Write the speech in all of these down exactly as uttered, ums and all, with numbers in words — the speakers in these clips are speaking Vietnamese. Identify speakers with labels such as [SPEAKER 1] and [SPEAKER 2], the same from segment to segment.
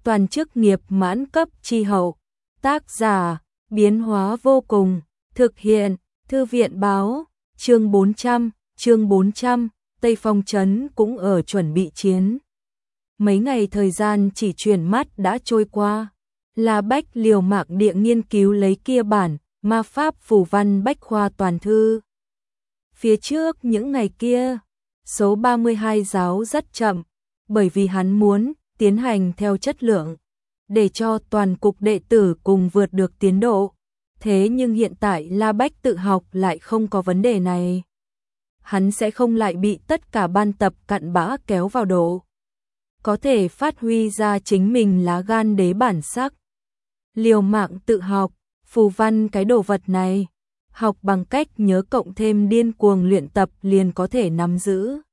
[SPEAKER 1] toàn chức nghiệp mãn cấp chi hậu. Tác giả, biến hóa vô cùng, thực hiện, Thư viện báo, chương bốn trăm, chương bốn trăm, Tây Phong Trấn cũng ở chuẩn bị chiến. Mấy ngày thời gian chỉ chuyển mắt đã trôi qua, La Bách liều mạng địa nghiên cứu lấy kia bản, ma pháp phù văn bách khoa toàn thư. Phía trước những ngày kia, số ba mươi hai giáo rất chậm, bởi vì hắn muốn tiến hành theo chất lượng, để cho toàn cục đệ tử cùng vượt được tiến độ. Thế nhưng hiện tại La Bách tự học lại không có vấn đề này. Hắn sẽ không lại bị tất cả ban tập cặn bã kéo vào độ. Có thể phát huy ra chính mình lá gan đế bản sắc. Liều mạng tự học, phù văn cái đồ vật này, học bằng cách nhớ cộng thêm điên cuồng luyện tập liền có thể nắm giữ.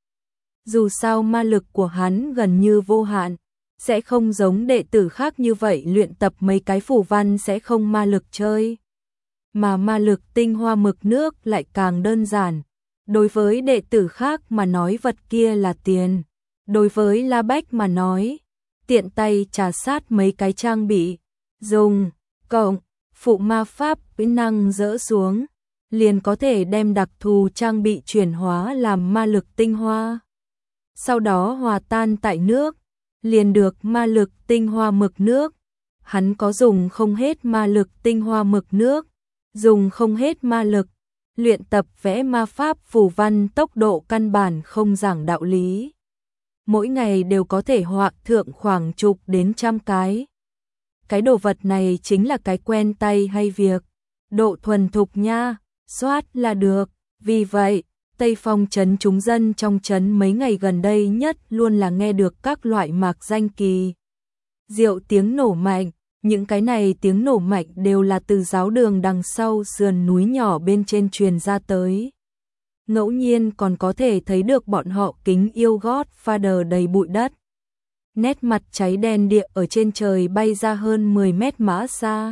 [SPEAKER 1] Dù sao ma lực của hắn gần như vô hạn, sẽ không giống đệ tử khác như vậy luyện tập mấy cái phù văn sẽ không ma lực chơi. Mà ma lực tinh hoa mực nước lại càng đơn giản. Đối với đệ tử khác mà nói vật kia là tiền. Đối với La Bách mà nói, tiện tay trà sát mấy cái trang bị, dùng, cộng, phụ ma pháp kỹ năng dỡ xuống, liền có thể đem đặc thù trang bị chuyển hóa làm ma lực tinh hoa. Sau đó hòa tan tại nước, liền được ma lực tinh hoa mực nước. Hắn có dùng không hết ma lực tinh hoa mực nước, dùng không hết ma lực, luyện tập vẽ ma pháp phù văn tốc độ căn bản không giảng đạo lý. Mỗi ngày đều có thể họa thượng khoảng chục đến trăm cái. Cái đồ vật này chính là cái quen tay hay việc, độ thuần thục nha, soát là được. Vì vậy, Tây Phong Trấn chúng dân trong trấn mấy ngày gần đây nhất luôn là nghe được các loại mạc danh kỳ diệu tiếng nổ mạnh. Những cái này tiếng nổ mạnh đều là từ giáo đường đằng sau sườn núi nhỏ bên trên truyền ra tới. Ngẫu nhiên còn có thể thấy được bọn họ kính yêu gót Father đầy bụi đất. Nét mặt cháy đen địa ở trên trời bay ra hơn mười mét mã xa.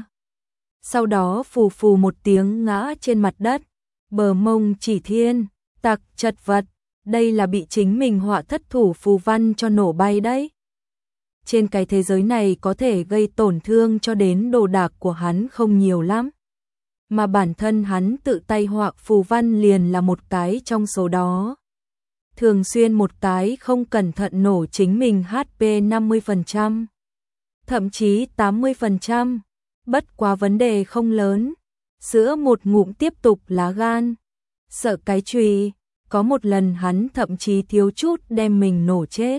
[SPEAKER 1] Sau đó phù phù một tiếng ngã trên mặt đất, bờ mông chỉ thiên, tặc chật vật, đây là bị chính mình họa thất thủ phù văn cho nổ bay đấy. Trên cái thế giới này có thể gây tổn thương cho đến đồ đạc của hắn không nhiều lắm. Mà bản thân hắn tự tay họa phù văn liền là một cái trong số đó. Thường xuyên một cái không cẩn thận nổ chính mình hát pê năm mươi phần trăm, thậm chí tám mươi phần trăm, bất quá vấn đề không lớn. Sữa một ngụm tiếp tục lá gan, sợ cái chùy, có một lần hắn thậm chí thiếu chút đem mình nổ chết.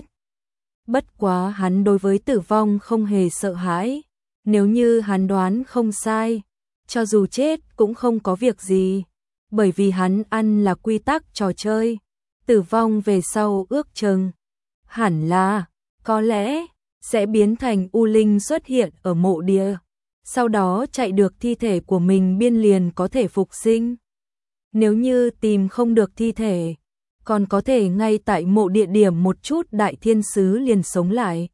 [SPEAKER 1] Bất quá hắn đối với tử vong không hề sợ hãi, nếu như hắn đoán không sai, cho dù chết cũng không có việc gì, bởi vì hắn ăn là quy tắc trò chơi, tử vong về sau ước chừng, hẳn là, có lẽ, sẽ biến thành u linh xuất hiện ở mộ địa, sau đó chạy được thi thể của mình biên liền có thể phục sinh. Nếu như tìm không được thi thể, còn có thể ngay tại mộ địa điểm một chút đại thiên sứ liền sống lại.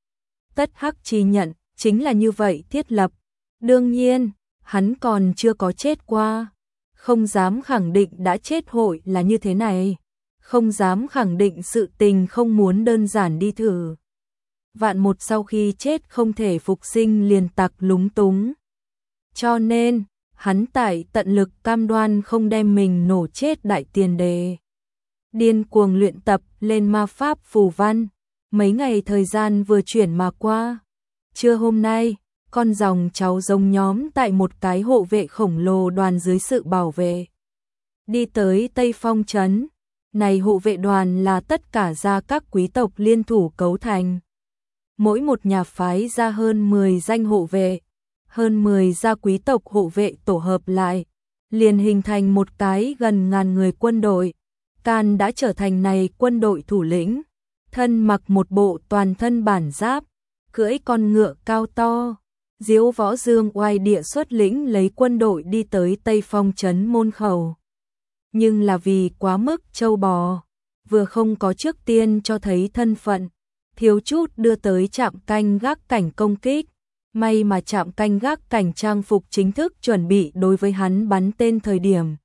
[SPEAKER 1] Tất Hắc Chi nhận, chính là như vậy thiết lập. Đương nhiên, hắn còn chưa có chết qua. Không dám khẳng định đã chết hội là như thế này. Không dám khẳng định sự tình không muốn đơn giản đi thử. Vạn một sau khi chết không thể phục sinh liền tặc lúng túng. Cho nên, hắn tại tận lực cam đoan không đem mình nổ chết đại tiền đề. Điên cuồng luyện tập lên ma pháp phù văn, mấy ngày thời gian vừa chuyển mà qua. Trưa hôm nay, con dòng cháu giống nhóm tại một cái hộ vệ khổng lồ đoàn dưới sự bảo vệ. Đi tới Tây Phong Trấn, này hộ vệ đoàn là tất cả gia các quý tộc liên thủ cấu thành. Mỗi một nhà phái ra hơn mười danh hộ vệ, hơn mười gia quý tộc hộ vệ tổ hợp lại, liền hình thành một cái gần ngàn người quân đội. Can đã trở thành này quân đội thủ lĩnh, thân mặc một bộ toàn thân bản giáp, cưỡi con ngựa cao to, diếu võ dương oai địa xuất lĩnh lấy quân đội đi tới Tây Phong Trấn môn khẩu. Nhưng là vì quá mức trâu bò, vừa không có trước tiên cho thấy thân phận, thiếu chút đưa tới trạm canh gác cảnh công kích. May mà trạm canh gác cảnh trang phục chính thức chuẩn bị đối với hắn bắn tên thời điểm.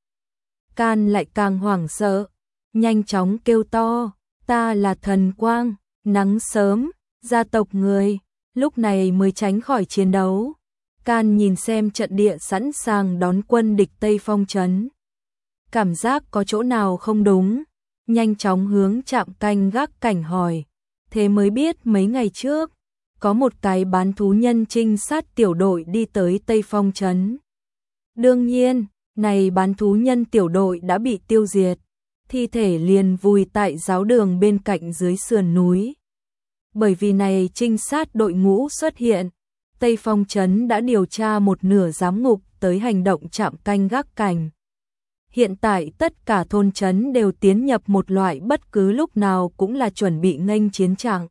[SPEAKER 1] Can lại càng hoảng sợ, nhanh chóng kêu to, ta là thần quang, nắng sớm, gia tộc người, lúc này mới tránh khỏi chiến đấu. Can nhìn xem trận địa sẵn sàng đón quân địch Tây Phong trấn. Cảm giác có chỗ nào không đúng, nhanh chóng hướng trạm canh gác cảnh hỏi. Thế mới biết mấy ngày trước, có một cái bán thú nhân trinh sát tiểu đội đi tới Tây Phong trấn. Đương nhiên, này bán thú nhân tiểu đội đã bị tiêu diệt, thi thể liền vùi tại giáo đường bên cạnh dưới sườn núi. Bởi vì này trinh sát đội ngũ xuất hiện, Tây Phong trấn đã điều tra một nửa giám ngục tới hành động trạm canh gác cảnh. Hiện tại tất cả thôn trấn đều tiến nhập một loại bất cứ lúc nào cũng là chuẩn bị nghênh chiến trạng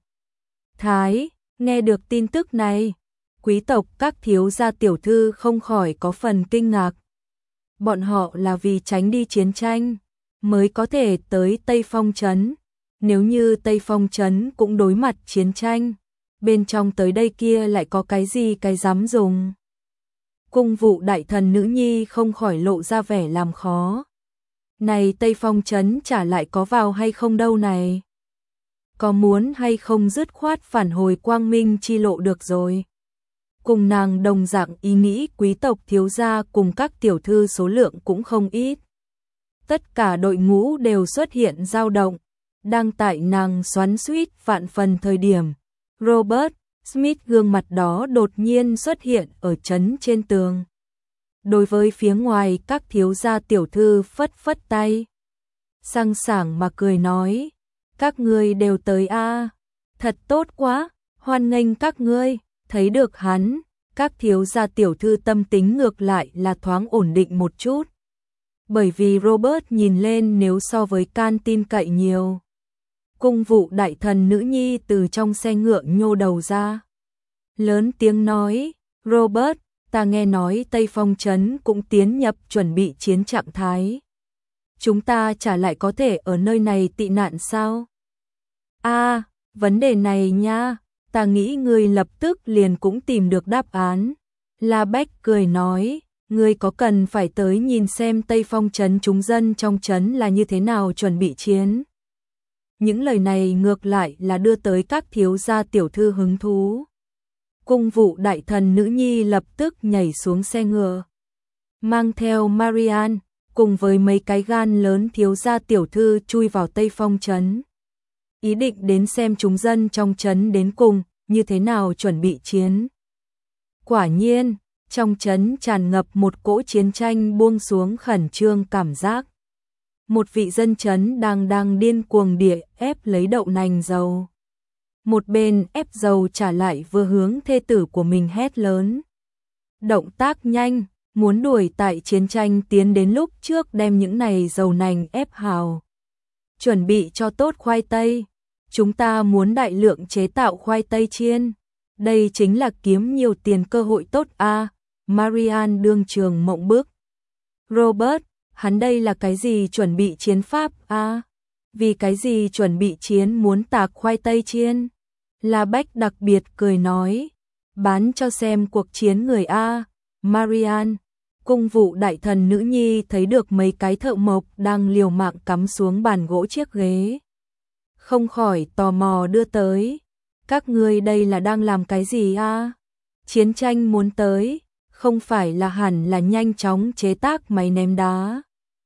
[SPEAKER 1] thái. Nghe được tin tức này, quý tộc các thiếu gia tiểu thư không khỏi có phần kinh ngạc. Bọn họ là vì tránh đi chiến tranh mới có thể tới Tây Phong trấn. Nếu như Tây Phong trấn cũng đối mặt chiến tranh, bên trong tới đây kia lại có cái gì cái dám dùng. Cung vụ đại thần nữ nhi không khỏi lộ ra vẻ làm khó. Này Tây Phong trấn trả lại có vào hay không đâu này? Có muốn hay không dứt khoát phản hồi quang minh chi lộ được rồi. Cùng nàng đồng dạng ý nghĩ quý tộc thiếu gia cùng các tiểu thư số lượng cũng không ít. Tất cả đội ngũ đều xuất hiện dao động, đang tại nàng xoắn xuýt vạn phần thời điểm. Robert Smith gương mặt đó đột nhiên xuất hiện ở trấn trên tường. Đối với phía ngoài các thiếu gia tiểu thư phất phất tay. Sang sảng mà cười nói, các ngươi đều tới a, thật tốt quá, hoan nghênh các ngươi. Thấy được hắn, các thiếu gia tiểu thư tâm tính ngược lại là thoáng ổn định một chút. Bởi vì Robert nhìn lên nếu so với Can tin cậy nhiều. Cung vụ đại thần nữ nhi từ trong xe ngựa nhô đầu ra. Lớn tiếng nói, Robert, ta nghe nói Tây Phong trấn cũng tiến nhập chuẩn bị chiến trạng thái. Chúng ta chả lại có thể ở nơi này tị nạn sao? À, vấn đề này nha, ta nghĩ ngươi lập tức liền cũng tìm được đáp án. La Bách cười nói, ngươi có cần phải tới nhìn xem Tây Phong trấn chúng dân trong trấn là như thế nào chuẩn bị chiến. Những lời này ngược lại là đưa tới các thiếu gia tiểu thư hứng thú. Cung vụ đại thần nữ nhi lập tức nhảy xuống xe ngựa, mang theo Marian, cùng với mấy cái gan lớn thiếu gia tiểu thư chui vào Tây Phong trấn. Ý định đến xem chúng dân trong trấn đến cùng, như thế nào chuẩn bị chiến. Quả nhiên, trong trấn tràn ngập một cỗ chiến tranh buông xuống khẩn trương cảm giác. Một vị dân trấn đang đang điên cuồng địa ép lấy đậu nành dầu. Một bên ép dầu trả lại vừa hướng thê tử của mình hét lớn. Động tác nhanh, muốn đuổi tại chiến tranh tiến đến lúc trước đem những này dầu nành ép hào. Chuẩn bị cho tốt khoai tây. Chúng ta muốn đại lượng chế tạo khoai tây chiên. Đây chính là kiếm nhiều tiền cơ hội tốt a. À, Marian đương trường mộng bức. Robert, hắn đây là cái gì chuẩn bị chiến pháp a? À, vì cái gì chuẩn bị chiến muốn tạc khoai tây chiên? La Bách đặc biệt cười nói, bán cho xem cuộc chiến người a. À, Marian, cung vụ đại thần nữ nhi thấy được mấy cái thợ mộc đang liều mạng cắm xuống bàn gỗ chiếc ghế. Không khỏi tò mò đưa tới. Các ngươi đây là đang làm cái gì a? À? Chiến tranh muốn tới, không phải là hẳn là nhanh chóng chế tác máy ném đá,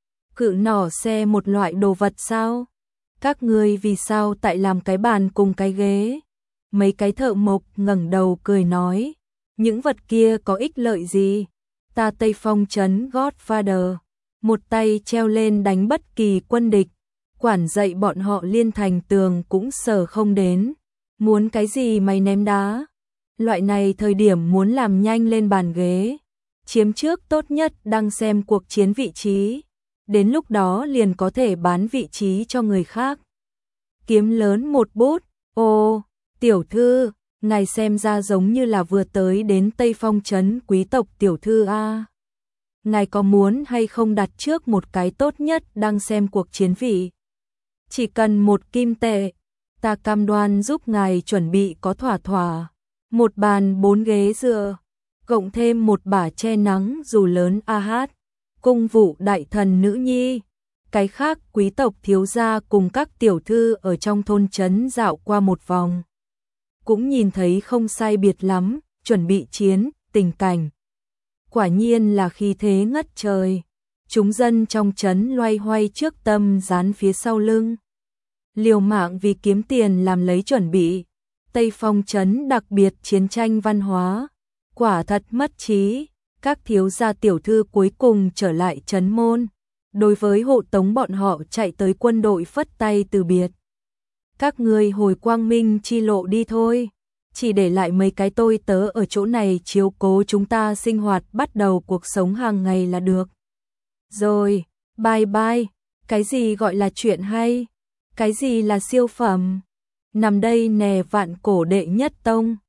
[SPEAKER 1] cự nỏ xe một loại đồ vật sao? Các ngươi vì sao tại làm cái bàn cùng cái ghế? Mấy cái thợ mộc ngẩng đầu cười nói, những vật kia có ích lợi gì? Ta Tây Phong trấn Godfather, một tay treo lên đánh bất kỳ quân địch, quản dạy bọn họ liên thành tường cũng sở không đến. Muốn cái gì mày ném đá? Loại này thời điểm muốn làm nhanh lên bàn ghế, chiếm trước tốt nhất đang xem cuộc chiến vị trí, đến lúc đó liền có thể bán vị trí cho người khác. Kiếm lớn một bút. Ô, tiểu thư, ngài xem ra giống như là vừa tới đến Tây Phong trấn quý tộc tiểu thư a. Ngài có muốn hay không đặt trước một cái tốt nhất đang xem cuộc chiến vị? Chỉ cần một kim tệ, ta cam đoan giúp ngài chuẩn bị có thỏa thỏa. Một bàn bốn ghế dựa, cộng thêm một bả che nắng dù lớn a hát. Cung vụ đại thần nữ nhi, cái khác quý tộc thiếu gia cùng các tiểu thư ở trong thôn trấn dạo qua một vòng. cũng nhìn thấy không sai biệt lắm, chuẩn bị chiến, tình cảnh. Quả nhiên là khí thế ngất trời. Chúng dân trong trấn loay hoay trước tâm dán phía sau lưng. Liều mạng vì kiếm tiền làm lấy chuẩn bị. Tây Phong trấn đặc biệt chiến tranh văn hóa. Quả thật mất trí. Các thiếu gia tiểu thư cuối cùng trở lại trấn môn. Đối với hộ tống bọn họ chạy tới quân đội phất tay từ biệt. Các ngươi hồi quang minh chi lộ đi thôi. Chỉ để lại mấy cái tôi tớ ở chỗ này chiếu cố chúng ta sinh hoạt bắt đầu cuộc sống hàng ngày là được. Rồi, bye bye. Cái gì gọi là chuyện hay? Cái gì là siêu phẩm? Nằm đây nè vạn cổ đệ nhất tông.